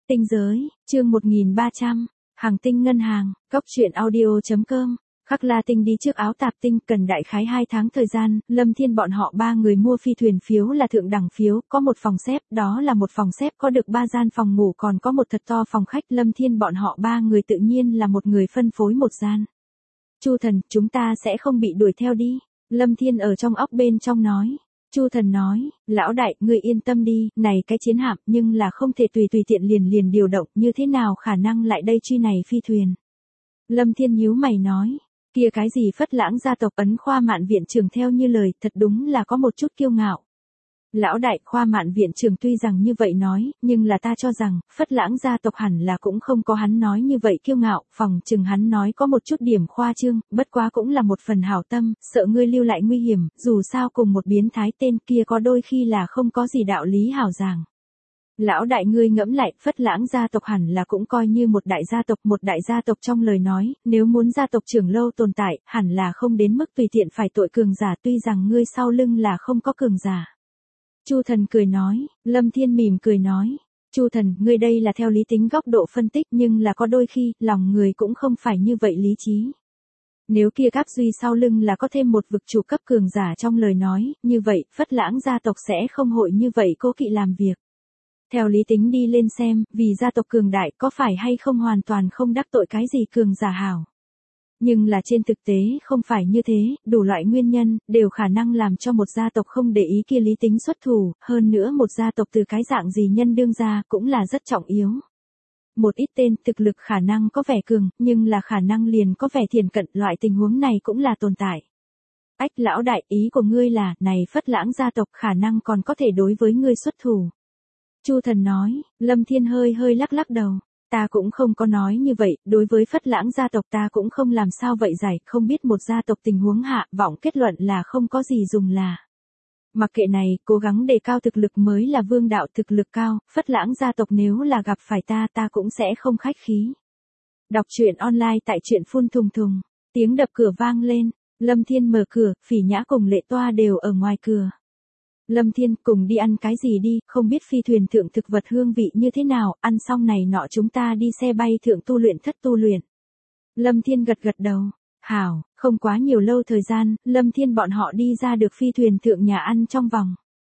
Tinh giới, chương 1300, Hàng tinh ngân hàng, cóc truyện audio.com. Khắc La Tinh đi trước Áo Tạp Tinh, cần đại khái 2 tháng thời gian. Lâm Thiên bọn họ 3 người mua phi thuyền phiếu là thượng đẳng phiếu, có một phòng xếp, đó là một phòng xếp có được 3 gian phòng ngủ, còn có một thật to phòng khách. Lâm Thiên bọn họ 3 người tự nhiên là một người phân phối một gian. Chu Thần, chúng ta sẽ không bị đuổi theo đi. Lâm Thiên ở trong óc bên trong nói. Chu Thần nói, lão đại, ngươi yên tâm đi, này cái chiến hạm nhưng là không thể tùy tiện liền điều động, như thế nào khả năng lại đây truy này phi thuyền. Lâm Thiên nhíu mày nói, kia cái gì Phất Lãng gia tộc Ấn Khoa Mạn viện trưởng theo như lời, thật đúng là có một chút kiêu ngạo. Lão đại, Khoa Mạn viện trưởng tuy rằng như vậy nói, nhưng là ta cho rằng, Phất Lãng gia tộc hẳn là cũng không có hắn nói như vậy kiêu ngạo, phòng chừng hắn nói có một chút điểm khoa trương, bất quá cũng là một phần hảo tâm, sợ ngươi lưu lại nguy hiểm, dù sao cùng một biến thái tên kia có đôi khi là không có gì đạo lý hảo giảng. Lão đại, ngươi ngẫm lại, Phất Lãng gia tộc hẳn là cũng coi như một đại gia tộc trong lời nói, nếu muốn gia tộc trưởng lâu tồn tại, hẳn là không đến mức tùy tiện phải tội cường giả, tuy rằng ngươi sau lưng là không có cường giả. Chu Thần cười nói, Lâm Thiên mỉm cười nói, Chu Thần, ngươi đây là theo lý tính góc độ phân tích, nhưng là có đôi khi, lòng người cũng không phải như vậy lý trí. Nếu kia Cáp Duy sau lưng là có thêm một vực chủ cấp cường giả trong lời nói, như vậy, Phất Lãng gia tộc sẽ không hội như vậy cố kỵ làm việc. Theo lý tính đi lên xem, vì gia tộc cường đại có phải hay không hoàn toàn không đắc tội cái gì cường giả hảo. Nhưng là trên thực tế không phải như thế, đủ loại nguyên nhân, đều khả năng làm cho một gia tộc không để ý kia lý tính xuất thủ, hơn nữa một gia tộc từ cái dạng gì nhân đương ra cũng là rất trọng yếu. Một ít tên thực lực khả năng có vẻ cường, nhưng là khả năng liền có vẻ thiển cận, loại tình huống này cũng là tồn tại. Ách lão đại, ý của ngươi là, này Phất Lãng gia tộc khả năng còn có thể đối với ngươi xuất thủ. Chu Thần nói, Lâm Thiên hơi lắc đầu. Ta cũng không có nói như vậy, đối với Phất Lãng gia tộc ta cũng không làm sao vậy giải, không biết một gia tộc tình huống hạ, vọng kết luận là không có gì dùng là. Mặc kệ này, cố gắng đề cao thực lực mới là vương đạo, thực lực cao, Phất Lãng gia tộc nếu là gặp phải ta cũng sẽ không khách khí. Đọc truyện online tại truyện phun thùng, tiếng đập cửa vang lên, Lâm Thiên mở cửa, Phỉ Nhã cùng Lệ Toa đều ở ngoài cửa. Lâm Thiên, cùng đi ăn cái gì đi, không biết phi thuyền thượng thực vật hương vị như thế nào, ăn xong này nọ chúng ta đi xe bay thượng tu luyện thất tu luyện. Lâm Thiên gật đầu, hảo, không quá nhiều lâu thời gian, Lâm Thiên bọn họ đi ra được phi thuyền thượng nhà ăn trong vòng.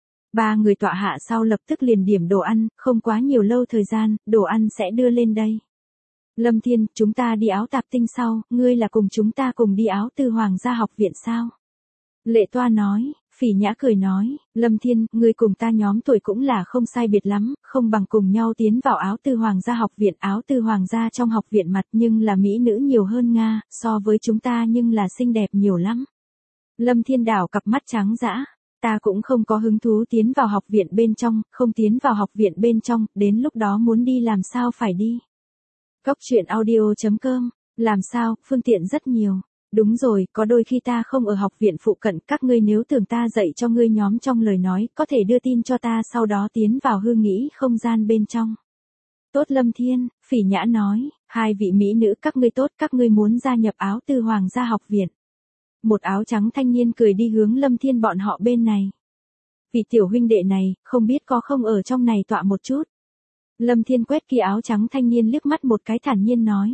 3 người tọa hạ sau lập tức liền điểm đồ ăn, không quá nhiều lâu thời gian, đồ ăn sẽ đưa lên đây. Lâm Thiên, chúng ta đi Áo Tạp Tinh sau, ngươi là cùng chúng ta cùng đi Áo Tư Hoàng gia học viện sao? Lệ Toa nói. Phỉ Nhã cười nói, Lâm Thiên, ngươi cùng ta nhóm tuổi cũng là không sai biệt lắm, không bằng cùng nhau tiến vào Áo Tư Hoàng gia học viện. Áo Tư Hoàng gia trong học viện mặt nhưng là mỹ nữ nhiều hơn Nga, so với chúng ta nhưng là xinh đẹp nhiều lắm. Lâm Thiên đảo cặp mắt trắng dã, ta cũng không có hứng thú tiến vào học viện bên trong, không tiến vào học viện bên trong, đến lúc đó muốn đi làm sao phải đi. Cóc truyện audio.com, làm sao, phương tiện rất nhiều. Đúng rồi, có đôi khi ta không ở học viện phụ cận, các ngươi nếu tưởng ta dạy cho ngươi nhóm trong lời nói, có thể đưa tin cho ta sau đó tiến vào hư nghĩ không gian bên trong. Tốt Lâm Thiên, Phỉ Nhã nói, 2 vị mỹ nữ các ngươi tốt, các ngươi muốn gia nhập Áo Tư Hoàng gia học viện. Một áo trắng thanh niên cười đi hướng Lâm Thiên bọn họ bên này. Vị tiểu huynh đệ này, không biết có không ở trong này tọa một chút. Lâm Thiên quét kia áo trắng thanh niên liếc mắt một cái thản nhiên nói.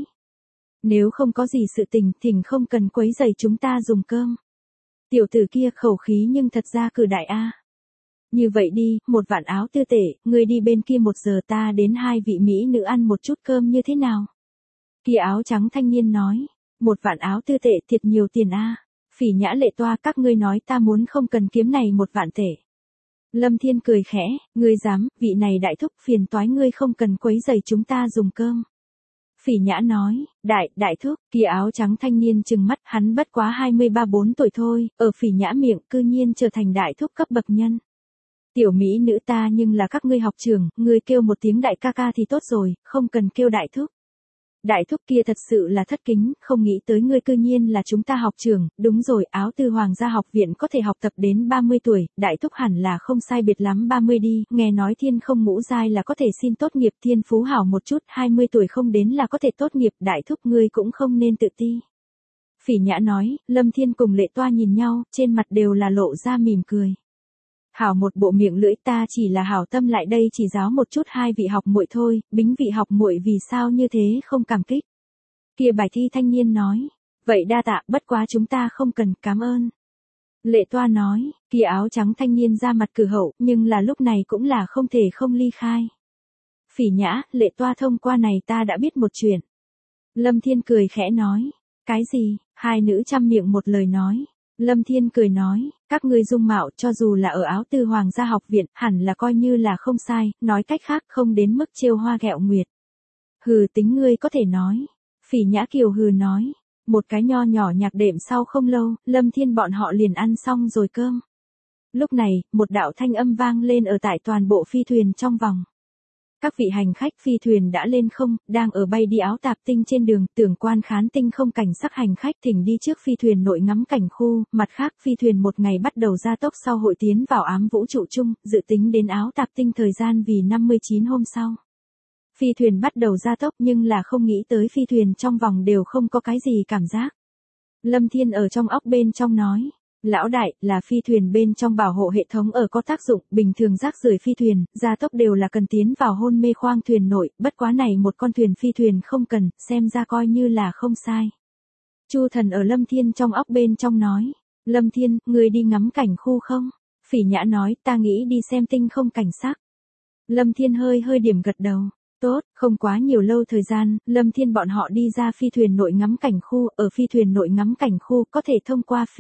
Nếu không có gì sự tình, thỉnh không cần quấy rầy chúng ta dùng cơm. Tiểu tử kia khẩu khí nhưng thật ra cử đại a. Như vậy đi, 1 vạn áo tư tệ, ngươi đi bên kia 1 giờ ta đến 2 vị mỹ nữ ăn một chút cơm như thế nào? Kia áo trắng thanh niên nói, 1 vạn áo tư tệ thiệt nhiều tiền a. Phỉ Nhã Lệ Toa, các ngươi nói ta muốn không cần kiếm này 1 vạn tệ. Lâm Thiên cười khẽ, ngươi dám, vị này đại thúc phiền toái ngươi không cần quấy rầy chúng ta dùng cơm. Phỉ Nhã nói, đại thúc, kia áo trắng thanh niên trừng mắt, hắn bất quá 23-4 tuổi thôi, ở Phỉ Nhã miệng cư nhiên trở thành đại thúc cấp bậc nhân. Tiểu mỹ nữ ta nhưng là các ngươi học trường, ngươi kêu một tiếng đại ca ca thì tốt rồi, không cần kêu đại thúc. Đại thúc kia thật sự là thất kính, không nghĩ tới ngươi cư nhiên là chúng ta học trường, đúng rồi, Áo Tư Hoàng gia học viện có thể học tập đến 30 tuổi, đại thúc hẳn là không sai biệt lắm 30 đi, nghe nói thiên không ngũ giai là có thể xin tốt nghiệp, thiên phú hảo một chút, 20 tuổi không đến là có thể tốt nghiệp, đại thúc ngươi cũng không nên tự ti. Phỉ Nhã nói, Lâm Thiên cùng Lệ Toa nhìn nhau, trên mặt đều là lộ ra mỉm cười. Hảo một bộ miệng lưỡi, ta chỉ là hảo tâm lại đây chỉ giáo một chút hai vị học muội thôi, Bính vị học muội vì sao như thế không cảm kích. Kia bài thi thanh niên nói, vậy đa tạ, bất quá chúng ta không cần, cảm ơn. Lệ Toa nói, kia áo trắng thanh niên ra mặt cử hậu, nhưng là lúc này cũng là không thể không ly khai. Phỉ Nhã, Lệ Toa thông qua này ta đã biết một chuyện. Lâm Thiên cười khẽ nói, cái gì, hai nữ chăm miệng một lời nói. Lâm Thiên cười nói, các ngươi dung mạo cho dù là ở áo tư hoàng gia học viện, hẳn là coi như là không sai, nói cách khác không đến mức trêu hoa ghẹo nguyệt. Hừ, tính ngươi có thể nói. Phỉ Nhã kiều hừ nói, một cái nho nhỏ nhạc đệm sau không lâu, Lâm Thiên bọn họ liền ăn xong rồi cơm. Lúc này, một đạo thanh âm vang lên ở tại toàn bộ phi thuyền trong vòng. Các vị hành khách phi thuyền đã lên không, đang ở bay đi áo tạp tinh trên đường, tưởng quan khán tinh không cảnh sắc hành khách thỉnh đi trước phi thuyền nội ngắm cảnh khu, mặt khác phi thuyền một ngày bắt đầu gia tốc sau hội tiến vào ám vũ trụ chung, dự tính đến áo tạp tinh thời gian vì 59 hôm sau. Phi thuyền bắt đầu gia tốc nhưng là không nghĩ tới phi thuyền trong vòng đều không có cái gì cảm giác. Lâm Thiên ở trong óc bên trong nói. Lão đại, là phi thuyền bên trong bảo hộ hệ thống ở có tác dụng, bình thường rác rưởi phi thuyền, gia tốc đều là cần tiến vào hôn mê khoang thuyền nội, bất quá này một con thuyền phi thuyền không cần, xem ra coi như là không sai. Chu Thần ở Lâm Thiên trong óc bên trong nói, Lâm Thiên, người đi ngắm cảnh khu không? Phỉ Nhã nói, ta nghĩ đi xem tinh không cảnh sắc. Lâm Thiên hơi điểm gật đầu. Tốt, không quá nhiều lâu thời gian, Lâm Thiên bọn họ đi ra phi thuyền nội ngắm cảnh khu, ở phi thuyền nội ngắm cảnh khu có thể thông qua phi.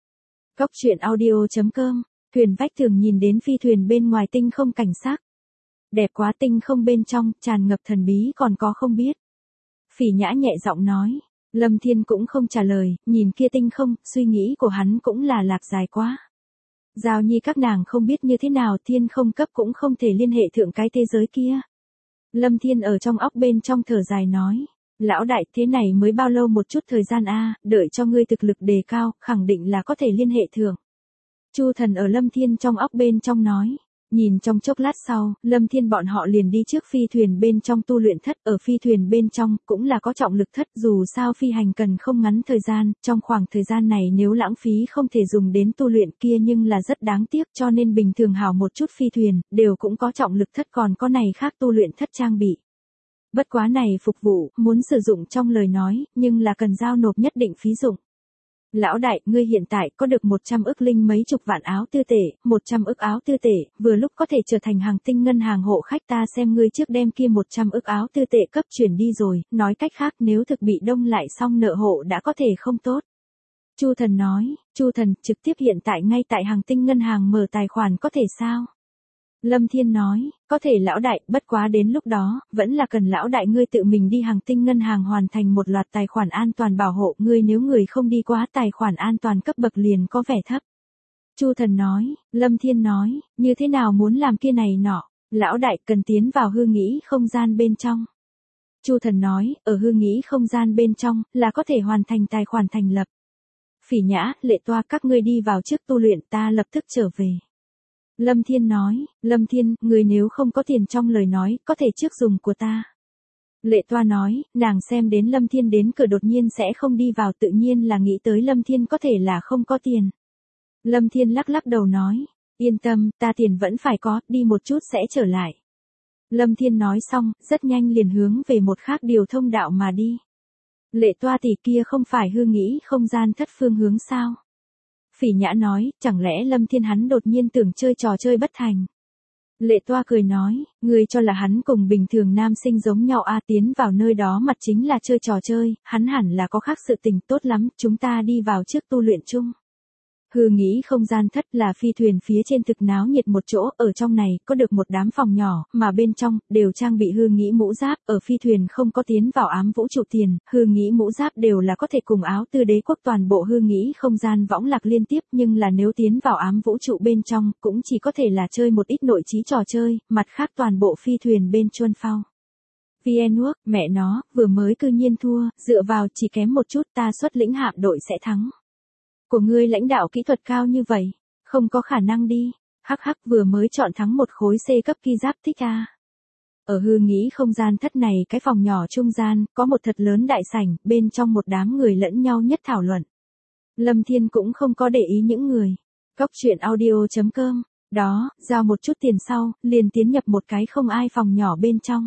Cốc truyện audio.com, thuyền vách tường nhìn đến phi thuyền bên ngoài tinh không cảnh sắc. Đẹp quá, tinh không bên trong, tràn ngập thần bí còn có không biết. Phỉ Nhã nhẹ giọng nói, Lâm Thiên cũng không trả lời, nhìn kia tinh không, suy nghĩ của hắn cũng là lạc dài quá. Giao Nhi các nàng không biết như thế nào, thiên không cấp cũng không thể liên hệ thượng cái thế giới kia. Lâm Thiên ở trong óc bên trong thở dài nói, lão đại, thế này mới bao lâu một chút thời gian a, đợi cho ngươi thực lực đề cao, khẳng định là có thể liên hệ thượng. Chu Thần ở Lâm Thiên trong óc bên trong nói, nhìn trong chốc lát sau, Lâm Thiên bọn họ liền đi trước phi thuyền bên trong tu luyện thất, ở phi thuyền bên trong cũng là có trọng lực thất, dù sao phi hành cần không ngắn thời gian, trong khoảng thời gian này nếu lãng phí không thể dùng đến tu luyện kia nhưng là rất đáng tiếc, cho nên bình thường hảo một chút phi thuyền, đều cũng có trọng lực thất, còn có này khác tu luyện thất trang bị. Bất quá này phục vụ, muốn sử dụng trong lời nói, nhưng là cần giao nộp nhất định phí dụng. Lão đại, ngươi hiện tại có được 100 ức linh mấy chục vạn áo tư tệ, 100 ức áo tư tệ, vừa lúc có thể trở thành hàng tinh ngân hàng hộ khách, ta xem ngươi trước đem kia 100 ức áo tư tệ cấp chuyển đi rồi, nói cách khác nếu thực bị đông lại xong nợ hộ đã có thể không tốt. Chu Thần nói, Chu Thần, trực tiếp hiện tại ngay tại hàng tinh ngân hàng mở tài khoản có thể sao? Lâm Thiên nói, có thể lão đại, bất quá đến lúc đó, vẫn là cần lão đại ngươi tự mình đi hàng tinh ngân hàng hoàn thành một loạt tài khoản an toàn bảo hộ, ngươi nếu người không đi quá tài khoản an toàn cấp bậc liền có vẻ thấp. Chu Thần nói, Lâm Thiên nói, như thế nào muốn làm kia này nọ, lão đại cần tiến vào hư nghĩ không gian bên trong. Chu Thần nói, ở hư nghĩ không gian bên trong, là có thể hoàn thành tài khoản thành lập. Phỉ Nhã, Lệ Toa các ngươi đi vào trước tu luyện, ta lập tức trở về. Lâm Thiên nói, Lâm Thiên, người nếu không có tiền trong lời nói, có thể trước dùng của ta. Lệ Toa nói, nàng xem đến Lâm Thiên đến cửa đột nhiên sẽ không đi vào, tự nhiên là nghĩ tới Lâm Thiên có thể là không có tiền. Lâm Thiên lắc lắc đầu nói, yên tâm, ta tiền vẫn phải có, đi một chút sẽ trở lại. Lâm Thiên nói xong, rất nhanh liền hướng về một khác điều thông đạo mà đi. Lệ Toa tỷ kia không phải hư nghĩ không gian thất phương hướng sao? Phỉ Nhã nói, chẳng lẽ Lâm Thiên hắn đột nhiên tưởng chơi trò chơi bất thành. Lệ Toa cười nói, ngươi cho là hắn cùng bình thường nam sinh giống nhau a, tiến vào nơi đó mặt chính là chơi trò chơi, hắn hẳn là có khác sự tình, tốt lắm, chúng ta đi vào trước tu luyện chung. Hư nghĩ không gian thất là phi thuyền phía trên thực náo nhiệt một chỗ, ở trong này có được một đám phòng nhỏ, mà bên trong đều trang bị hư nghĩ mũ giáp, ở phi thuyền không có tiến vào ám vũ trụ tiền, hư nghĩ mũ giáp đều là có thể cùng áo tư đế quốc toàn bộ hư nghĩ không gian võng lạc liên tiếp, nhưng là nếu tiến vào ám vũ trụ bên trong, cũng chỉ có thể là chơi một ít nội trí trò chơi, mặt khác toàn bộ phi thuyền bên chuôn phao. VnWorld, mẹ nó, vừa mới cư nhiên thua, dựa vào chỉ kém một chút ta xuất lĩnh hạm đội sẽ thắng. Của ngươi lãnh đạo kỹ thuật cao như vậy, không có khả năng đi, hắc hắc vừa mới chọn thắng một khối C cấp ki giáp thích a. Ở hư nghĩ không gian thất này cái phòng nhỏ trung gian, có một thật lớn đại sảnh, bên trong một đám người lẫn nhau nhất thảo luận. Lâm Thiên cũng không có để ý những người. Cốc truyện audio.com Đó, giao một chút tiền sau, liền tiến nhập một cái không ai phòng nhỏ bên trong.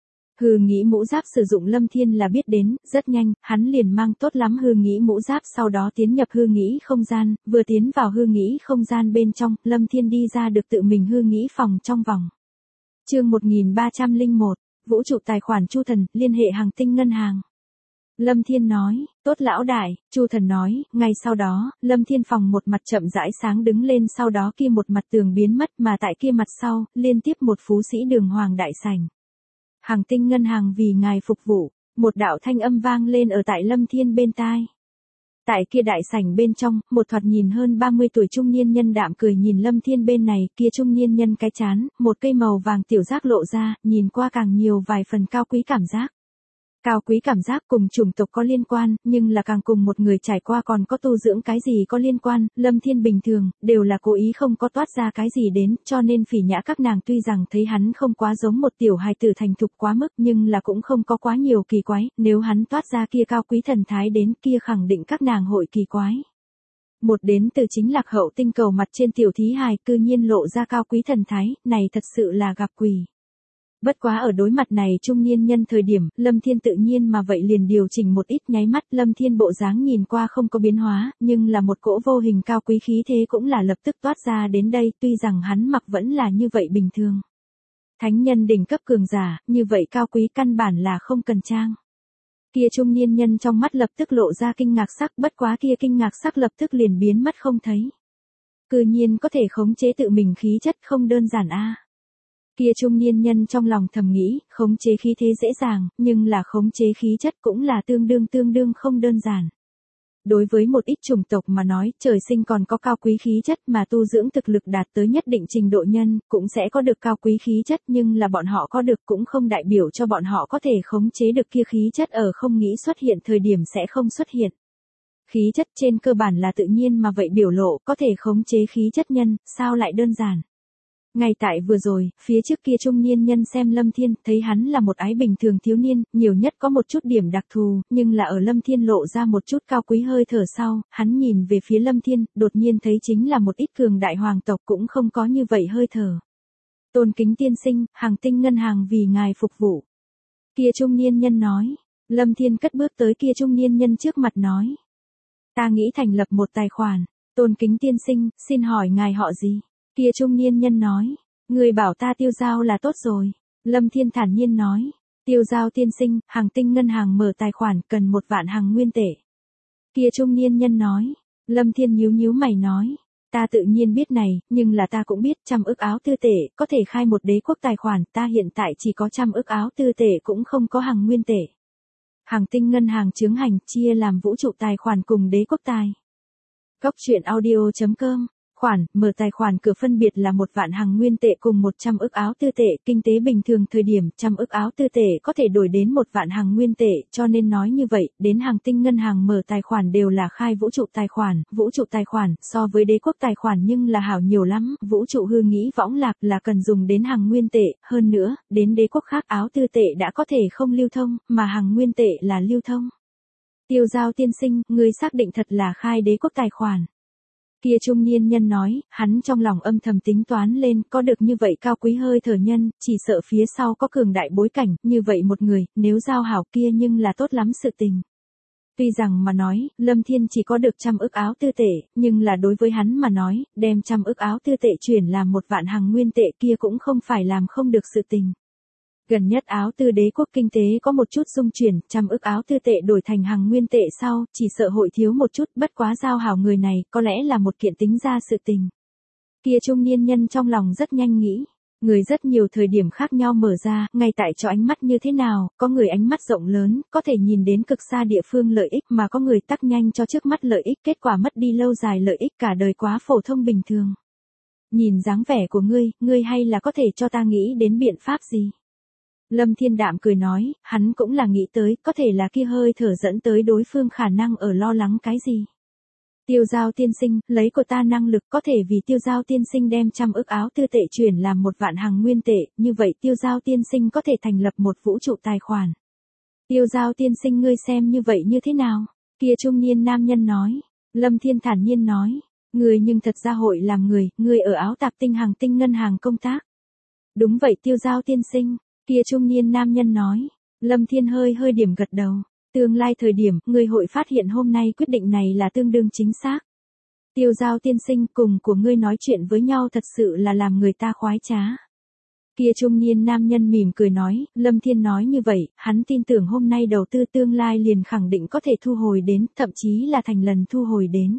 Hư nghĩ mũ giáp sử dụng Lâm Thiên là biết đến, rất nhanh, hắn liền mang tốt lắm hư nghĩ mũ giáp sau đó tiến nhập hư nghĩ không gian, vừa tiến vào hư nghĩ không gian bên trong, Lâm Thiên đi ra được tự mình hư nghĩ phòng trong vòng. Chương 1301, vũ trụ tài khoản Chu Thần, liên hệ Hàng Tinh ngân hàng. Lâm Thiên nói, tốt lão đại, Chu Thần nói, ngay sau đó, Lâm Thiên phòng một mặt chậm rãi sáng đứng lên sau đó kia một mặt tường biến mất mà tại kia mặt sau, liên tiếp một phú sĩ đường hoàng đại sảnh. Hàng Tinh ngân hàng vì ngài phục vụ, một đạo thanh âm vang lên ở tại Lâm Thiên bên tai. Tại kia đại sảnh bên trong, một thoạt nhìn hơn 30 tuổi trung niên nhân đạm cười nhìn Lâm Thiên bên này, kia trung niên nhân cái chán, một cây màu vàng tiểu giác lộ ra, nhìn qua càng nhiều vài phần cao quý cảm giác. Cao quý cảm giác cùng chủng tộc có liên quan, nhưng là càng cùng một người trải qua còn có tu dưỡng cái gì có liên quan, Lâm Thiên bình thường, đều là cố ý không có toát ra cái gì đến, cho nên phỉ nhã các nàng tuy rằng thấy hắn không quá giống một tiểu hài tử thành thục quá mức nhưng là cũng không có quá nhiều kỳ quái, nếu hắn toát ra kia cao quý thần thái đến kia khẳng định các nàng hội kỳ quái. Một đến từ chính Lạc Hậu tinh cầu mặt trên tiểu thí hài cư nhiên lộ ra cao quý thần thái, này thật sự là gặp quỷ. Bất quá ở đối mặt này trung niên nhân thời điểm, Lâm Thiên tự nhiên mà vậy liền điều chỉnh một ít nháy mắt, Lâm Thiên bộ dáng nhìn qua không có biến hóa, nhưng là một cỗ vô hình cao quý khí thế cũng là lập tức toát ra đến đây, tuy rằng hắn mặc vẫn là như vậy bình thường. Thánh nhân đỉnh cấp cường giả, như vậy cao quý căn bản là không cần trang. Kia trung niên nhân trong mắt lập tức lộ ra kinh ngạc sắc, bất quá kia kinh ngạc sắc lập tức liền biến mất không thấy. Cư nhiên có thể khống chế tự mình khí chất không đơn giản a. Kia trung niên nhân trong lòng thầm nghĩ, khống chế khí thế dễ dàng, nhưng là khống chế khí chất cũng là tương đương không đơn giản. Đối với một ít chủng tộc mà nói, trời sinh còn có cao quý khí chất mà tu dưỡng thực lực đạt tới nhất định trình độ nhân, cũng sẽ có được cao quý khí chất nhưng là bọn họ có được cũng không đại biểu cho bọn họ có thể khống chế được kia khí chất ở không nghĩ xuất hiện thời điểm sẽ không xuất hiện. Khí chất trên cơ bản là tự nhiên mà vậy biểu lộ có thể khống chế khí chất nhân, sao lại đơn giản. Ngay tại vừa rồi, phía trước kia trung niên nhân xem Lâm Thiên, thấy hắn là một ái bình thường thiếu niên, nhiều nhất có một chút điểm đặc thù, nhưng là ở Lâm Thiên lộ ra một chút cao quý hơi thở sau, hắn nhìn về phía Lâm Thiên, đột nhiên thấy chính là một ít cường đại hoàng tộc cũng không có như vậy hơi thở. Tôn kính tiên sinh, Hàng Tinh ngân hàng vì ngài phục vụ. Kia trung niên nhân nói, Lâm Thiên cất bước tới kia trung niên nhân trước mặt nói. Ta nghĩ thành lập một tài khoản, tôn kính tiên sinh, xin hỏi ngài họ gì? Kia trung niên nhân nói, người bảo ta Tiêu Giao là tốt rồi. Lâm Thiên thản nhiên nói, Tiêu Giao tiên sinh, Hàng Tinh ngân hàng mở tài khoản cần 1 vạn hàng nguyên tệ. Kia trung niên nhân nói, Lâm Thiên nhíu mày nói, ta tự nhiên biết này, nhưng là ta cũng biết 100 ức áo tư tệ, có thể khai một đế quốc tài khoản, ta hiện tại chỉ có 100 ức áo tư tệ cũng không có hàng nguyên tệ. Hàng Tinh ngân hàng chướng hành chia làm vũ trụ tài khoản cùng đế quốc tài. Góc truyện audio.com Khoản, mở tài khoản cửa phân biệt là 1 vạn hàng nguyên tệ cùng 100 ức áo tư tệ, kinh tế bình thường thời điểm 100 ức áo tư tệ có thể đổi đến 1 vạn hàng nguyên tệ, cho nên nói như vậy, đến Hàng Tinh ngân hàng mở tài khoản đều là khai vũ trụ tài khoản, so với đế quốc tài khoản nhưng là hảo nhiều lắm, vũ trụ hư nghĩ võng lạc là cần dùng đến hàng nguyên tệ, hơn nữa, đến đế quốc khác áo tư tệ đã có thể không lưu thông, mà hàng nguyên tệ là lưu thông. Tiêu Giao tiên sinh, ngươi xác định thật là khai đế quốc tài khoản. Kia trung niên nhân nói, hắn trong lòng âm thầm tính toán lên, có được như vậy cao quý hơi thở nhân, chỉ sợ phía sau có cường đại bối cảnh, như vậy một người, nếu giao hảo kia nhưng là tốt lắm sự tình. Tuy rằng mà nói, Lâm Thiên chỉ có được 100 ức áo tư tệ, nhưng là đối với hắn mà nói, đem 100 ức áo tư tệ chuyển làm 1 vạn hàng nguyên tệ kia cũng không phải làm không được sự tình. Gần nhất áo tư đế quốc kinh tế có một chút xung chuyển, 100 ức áo tư tệ đổi thành hàng nguyên tệ sau, chỉ sợ hội thiếu một chút, bất quá giao hảo người này, có lẽ là một kiện tính ra sự tình. Kia trung niên nhân trong lòng rất nhanh nghĩ, người rất nhiều thời điểm khác nhau mở ra, ngay tại cho ánh mắt như thế nào, có người ánh mắt rộng lớn, có thể nhìn đến cực xa địa phương lợi ích mà có người tắc nhanh cho trước mắt lợi ích, kết quả mất đi lâu dài lợi ích cả đời quá phổ thông bình thường. Nhìn dáng vẻ của ngươi hay là có thể cho ta nghĩ đến biện pháp gì? Lâm Thiên đạm cười nói, hắn cũng là nghĩ tới, có thể là kia hơi thở dẫn tới đối phương khả năng ở lo lắng cái gì. Tiêu Giao tiên sinh, lấy của ta năng lực có thể vì Tiêu Giao tiên sinh đem 100 ức áo tư tệ chuyển làm 1 vạn hàng nguyên tệ, như vậy Tiêu Giao tiên sinh có thể thành lập một vũ trụ tài khoản. Tiêu Giao tiên sinh ngươi xem như vậy như thế nào? Kia trung niên nam nhân nói. Lâm Thiên thản nhiên nói, Ngươi nhưng thật ra hội làm người, ngươi ở áo tạp tinh hàng tinh ngân hàng công tác. Đúng vậy Tiêu Giao tiên sinh, kia trung niên nam nhân nói. Lâm Thiên hơi hơi điểm gật đầu. Tương lai thời điểm, ngươi hội phát hiện hôm nay quyết định này là tương đương chính xác. Tiêu Giao tiên sinh cùng của ngươi nói chuyện với nhau thật sự là làm người ta khoái trá. Kia trung niên nam nhân mỉm cười nói, Lâm Thiên nói như vậy, hắn tin tưởng hôm nay đầu tư tương lai liền khẳng định có thể thu hồi đến, thậm chí là thành lần thu hồi đến.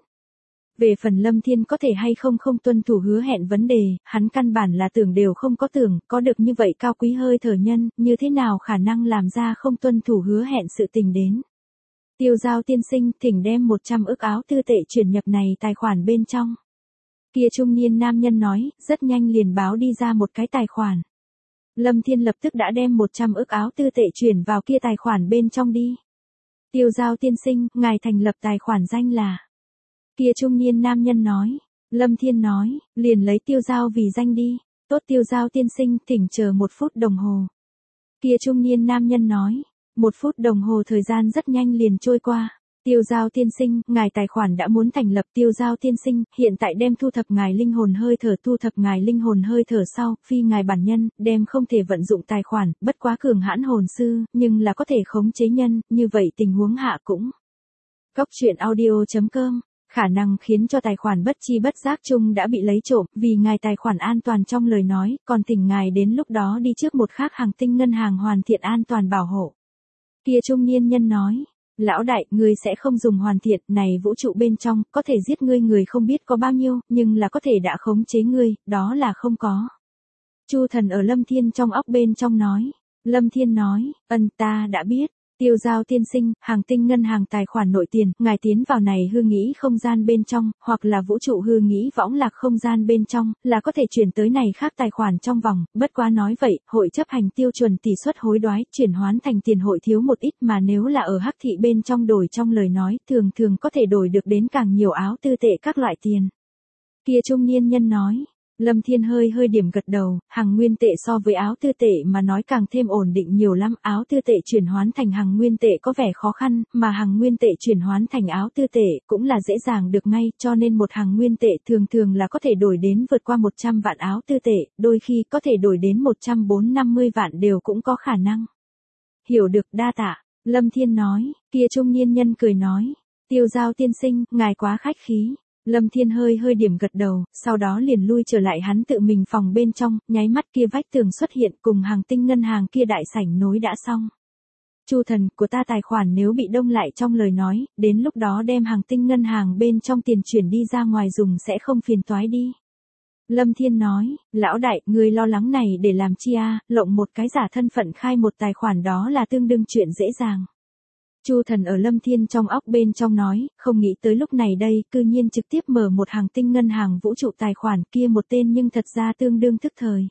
Về phần Lâm Thiên có thể hay không tuân thủ hứa hẹn vấn đề, hắn căn bản là tưởng đều không có tưởng, có được như vậy cao quý hơi thở nhân, như thế nào khả năng làm ra không tuân thủ hứa hẹn sự tình đến. Tiêu Giao tiên sinh, thỉnh đem 100 ức áo tư tệ chuyển nhập này tài khoản bên trong. Kia trung niên nam nhân nói, rất nhanh liền báo đi ra một cái tài khoản. Lâm Thiên lập tức đã đem 100 ức áo tư tệ chuyển vào kia tài khoản bên trong đi. Tiêu Giao tiên sinh, ngài thành lập tài khoản danh là. Kia trung niên nam nhân nói. Lâm Thiên nói, liền lấy Tiêu Giao vì danh đi. Tốt Tiêu Giao tiên sinh, thỉnh chờ 1 phút đồng hồ. Kia trung niên nam nhân nói. 1 phút đồng hồ thời gian rất nhanh liền trôi qua. Tiêu Giao tiên sinh, ngài tài khoản đã muốn thành lập. Tiêu Giao tiên sinh, hiện tại đem thu thập ngài linh hồn hơi thở, thu thập ngài linh hồn hơi thở sau, phi ngài bản nhân, đem không thể vận dụng tài khoản, bất quá cường hãn hồn sư, nhưng là có thể khống chế nhân, như vậy tình huống hạ cũng. Góc truyện audio.com, khả năng khiến cho tài khoản bất chi bất giác chung đã bị lấy trộm, vì ngài tài khoản an toàn trong lời nói, còn thỉnh ngài đến lúc đó đi trước một khác hàng tinh ngân hàng hoàn thiện an toàn bảo hộ. Kia trung niên nhân nói. Lão đại, ngươi sẽ không dùng hoàn thiện, này vũ trụ bên trong, có thể giết ngươi người không biết có bao nhiêu, nhưng là có thể đã khống chế ngươi, đó là không có. Chu Thần ở Lâm Thiên trong óc bên trong nói. Lâm Thiên nói, ta đã biết. Tiêu Giao tiên sinh, hàng tinh ngân hàng tài khoản nội tiền, ngài tiến vào này hư nghĩ không gian bên trong, hoặc là vũ trụ hư nghĩ võng lạc không gian bên trong, là có thể chuyển tới này khác tài khoản trong vòng, bất quá nói vậy, hội chấp hành tiêu chuẩn tỷ suất hối đoái, chuyển hoán thành tiền hội thiếu một ít mà nếu là ở hắc thị bên trong đổi trong lời nói, thường có thể đổi được đến càng nhiều áo tư tệ các loại tiền. Kia trung niên nhân nói. Lâm Thiên hơi điểm gật đầu, hàng nguyên tệ so với áo tư tệ mà nói càng thêm ổn định nhiều lắm, áo tư tệ chuyển hoán thành hàng nguyên tệ có vẻ khó khăn, mà hàng nguyên tệ chuyển hoán thành áo tư tệ cũng là dễ dàng được ngay, cho nên một hàng nguyên tệ thường là có thể đổi đến vượt qua 100 vạn áo tư tệ, đôi khi có thể đổi đến 140-150 vạn đều cũng có khả năng. Hiểu được, đa tạ, Lâm Thiên nói, kia trung niên nhân cười nói, Tiêu Giao tiên sinh, ngài quá khách khí. Lâm Thiên hơi điểm gật đầu, sau đó liền lui trở lại hắn tự mình phòng bên trong, nháy mắt kia vách tường xuất hiện cùng hàng tinh ngân hàng kia đại sảnh nối đã xong. Chu Thần, của ta tài khoản nếu bị đông lại trong lời nói, đến lúc đó đem hàng tinh ngân hàng bên trong tiền chuyển đi ra ngoài dùng sẽ không phiền toái đi. Lâm Thiên nói, lão đại, người lo lắng này để làm chi a, lộng một cái giả thân phận khai một tài khoản đó là tương đương chuyện dễ dàng. Chu Thần ở Lâm Thiên trong óc bên trong nói, không nghĩ tới lúc này đây, cư nhiên trực tiếp mở một hàng tinh ngân hàng vũ trụ tài khoản kia một tên nhưng thật ra tương đương thức thời.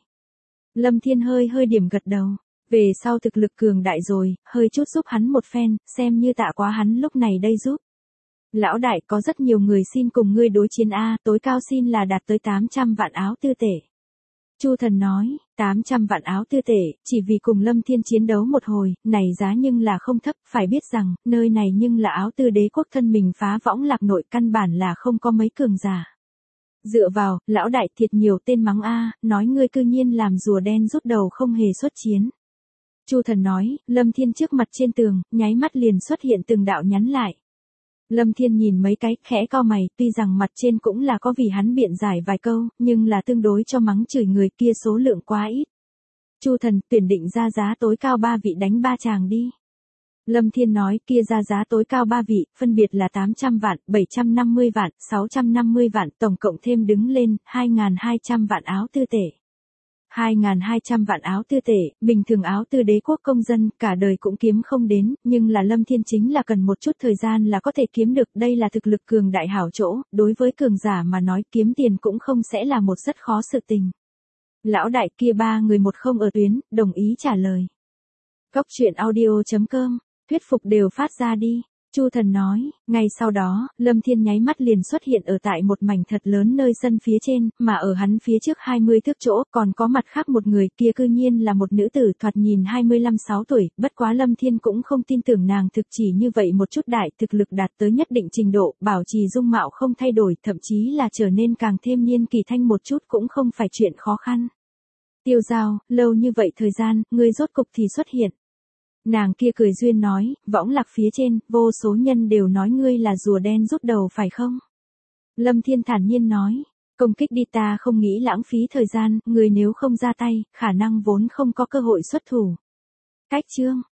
Lâm Thiên hơi điểm gật đầu, về sau thực lực cường đại rồi, hơi chút giúp hắn một phen, xem như tạ quá hắn lúc này đây giúp. Lão đại, có rất nhiều người xin cùng ngươi đối chiến a, tối cao xin là đạt tới 800 vạn áo tư tệ. Chu Thần nói, 800 vạn áo tư tệ, chỉ vì cùng Lâm Thiên chiến đấu một hồi, này giá nhưng là không thấp, phải biết rằng, nơi này nhưng là áo tư đế quốc thân mình phá võng lạc nội căn bản là không có mấy cường giả. Dựa vào, lão đại thiệt nhiều tên mắng a, nói ngươi cư nhiên làm rùa đen rút đầu không hề xuất chiến. Chu Thần nói, Lâm Thiên trước mặt trên tường, nháy mắt liền xuất hiện từng đạo nhắn lại. Lâm Thiên nhìn mấy cái, khẽ cau mày, tuy rằng mặt trên cũng là có vì hắn biện giải vài câu, nhưng là tương đối cho mắng chửi người kia số lượng quá ít. Chu Thần, tuyển định ra giá tối cao 3 vị đánh 3 chàng đi. Lâm Thiên nói, kia ra giá tối cao 3 vị, phân biệt là 800 vạn, 750 vạn, 650 vạn, tổng cộng thêm đứng lên, 2.200 vạn áo tư tệ. 2.200 vạn áo tư tệ, bình thường áo tư đế quốc công dân, cả đời cũng kiếm không đến, nhưng là Lâm Thiên chính là cần một chút thời gian là có thể kiếm được, đây là thực lực cường đại hảo chỗ, đối với cường giả mà nói kiếm tiền cũng không sẽ là một rất khó sự tình. Lão đại kia 3 người một không ở tuyến, đồng ý trả lời. Góc truyện audio.com, thuyết phục đều phát ra đi. Chu Thần nói, ngay sau đó, Lâm Thiên nháy mắt liền xuất hiện ở tại một mảnh thật lớn nơi sân phía trên, mà ở hắn phía trước 20 thước chỗ, còn có mặt khác một người, kia cư nhiên là một nữ tử thoạt nhìn 25-6 tuổi, bất quá Lâm Thiên cũng không tin tưởng nàng thực chỉ như vậy một chút đại thực lực đạt tới nhất định trình độ, bảo trì dung mạo không thay đổi, thậm chí là trở nên càng thêm niên kỳ thanh một chút cũng không phải chuyện khó khăn. Tiêu Giao, lâu như vậy thời gian, ngươi rốt cục thì xuất hiện. Nàng kia cười duyên nói, võng lạc phía trên, vô số nhân đều nói ngươi là rùa đen rút đầu phải không? Lâm Thiên thản nhiên nói, công kích đi ta không nghĩ lãng phí thời gian, ngươi nếu không ra tay, khả năng vốn không có cơ hội xuất thủ. Cách chương.